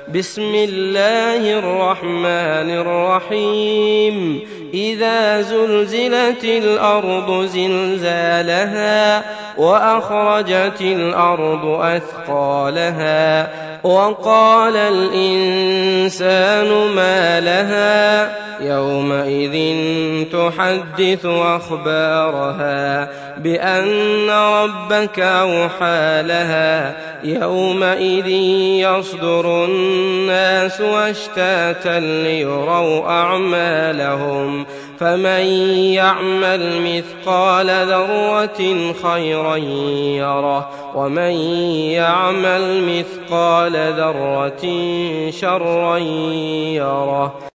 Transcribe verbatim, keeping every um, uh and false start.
بسم الله الرحمن الرحيم إذا زلزلت الأرض زلزالها وأخرجت الأرض أثقالها وقال الإنسان ما لها يومئذ تحدث أخبارها بأن ربك أوحى لها يومئذ يصدر الناس أشتاتا ليروا أعمالهم فمن يعمل مثقال ذرة خيرا يره ومن يعمل مثقال ذرة شرا يره.